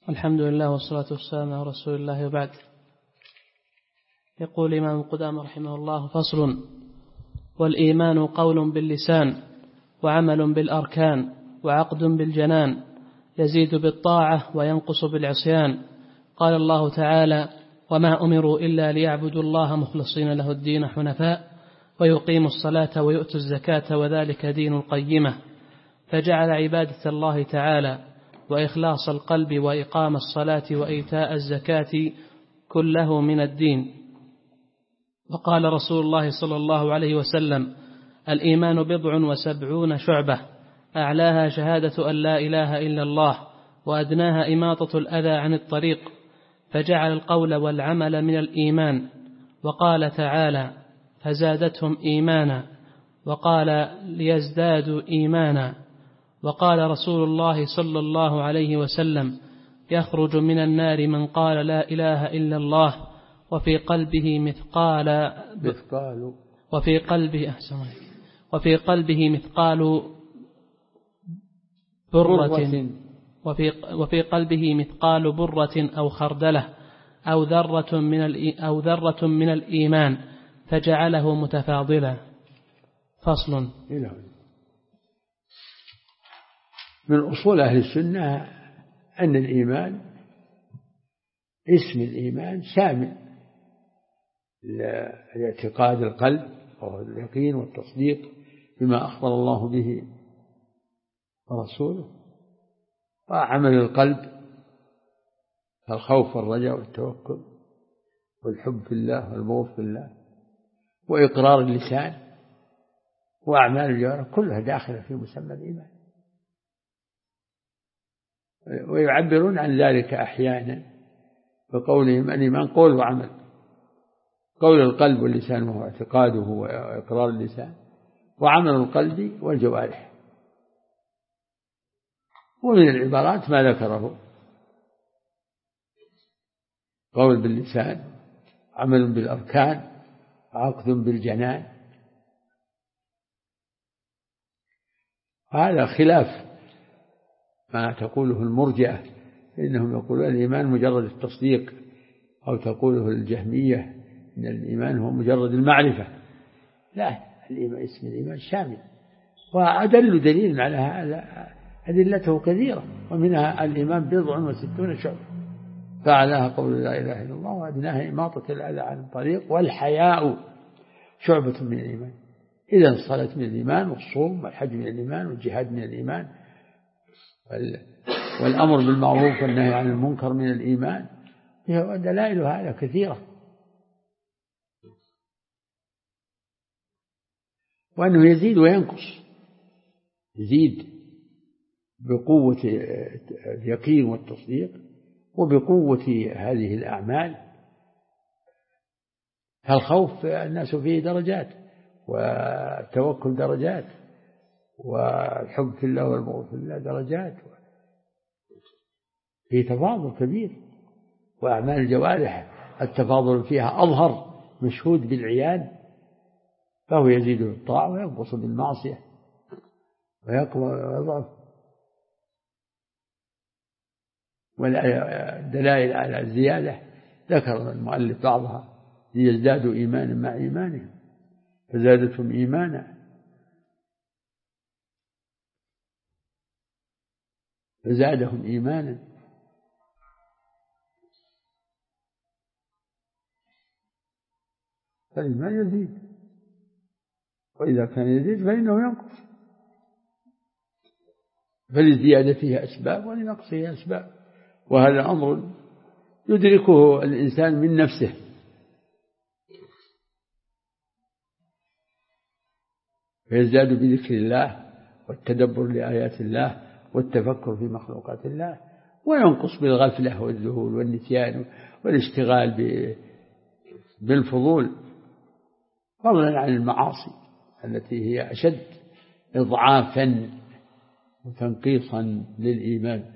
الحمد لله والصلاة والسلام على رسول الله وبعد. يقول الإمام قدامى رحمه الله: فصل. والإيمان قول باللسان وعمل بالأركان وعقد بالجنان، يزيد بالطاعة وينقص بالعصيان. قال الله تعالى: وما أمروا إلا ليعبدوا الله مخلصين له الدين حنفاء ويقيموا الصلاة ويؤتوا الزكاة وذلك دين القيمة. فجعل عبادة الله تعالى وإخلاص القلب وإقام الصلاة وإيتاء الزكاة كله من الدين. وقال رسول الله صلى الله عليه وسلم: الإيمان 77 شعبة، أعلاها شهادة أن لا إله إلا الله، وأدناها إماطة الأذى عن الطريق. فجعل القول والعمل من الإيمان. وقال تعالى: فزادتهم إيمانا، وقال ليزدادوا إيمانا. وقال رسول الله صلى الله عليه وسلم: يخرج من النار من قال لا إله إلا الله وفي قلبه مثقال برة أو خردلة أو ذرة من الإيمان، فجعله متفاضلا. فصل. من أصول أهل السنة أن الإيمان، اسم الإيمان شامل لاعتقاد القلب وهو اليقين والتصديق بما أخبر الله به ورسوله، وعمل القلب الخوف والرجاء والتوكل والحب في الله والبغض في الله، وإقرار اللسان وأعمال الجوارح كلها داخلة في مسمى الإيمان. ويعبرون عن ذلك أحيانا بقولهم الإيمان قول وعمل. قول القلب واللسان وهو اعتقاده وإقرار اللسان، وعمل القلب والجوارح. ومن العبارات ما ذكره: قول باللسان، عمل بالأركان، عقد بالجنان. هذا خلاف ما تقوله المرجئة، إنهم يقولون الإيمان مجرد التصديق، أو تقوله الجهمية إن الإيمان هو مجرد المعرفة. لا، اسم الإيمان شامل، وأدل دليل على هذا أدلته كثيرة، ومنها الإيمان 67 شعبة، فأعلاها قول لا إله إلا الله، وأدناها إماطة الأذى عن الطريق، والحياء شعبة من الإيمان. إذا الصلاة من الإيمان، والصوم والحج من الإيمان، والجهاد من الإيمان، والأمر بالمعروف والنهي عن المنكر من الإيمان. دلائل هذا كثيرة، وأنه يزيد وينقص، يزيد بقوة اليقين والتصديق وبقوة هذه الأعمال. الخوف الناس فيه درجات، والتوكل درجات، والحب في الله والبغض في الله درجات، في تفاضل كبير. وأعمال الجوارح التفاضل فيها أظهر، مشهود بالعيان، فهو يزيد بالطاعة وينقص بالمعصية ويقوى ويضعف. والدلائل على الزيادة ذكر المؤلف بعضها: ليزدادوا إيمانا مع إيمانهم فزادتهم إيمانا، فزادهم إيمانا. فالإيمان يزيد، وإذا كان يزيد فإنه ينقص، فللزيادة فيها أسباب ولنقص فيها أسباب، وهذا أمر يدركه الإنسان من نفسه. فيزداد بذكر الله والتدبر لآيات الله والتفكر في مخلوقات الله، وينقص بالغفلة والذهول والنسيان والاشتغال بالفضول، فضلا عن المعاصي التي هي أشد إضعافا وتنقيصا للإيمان.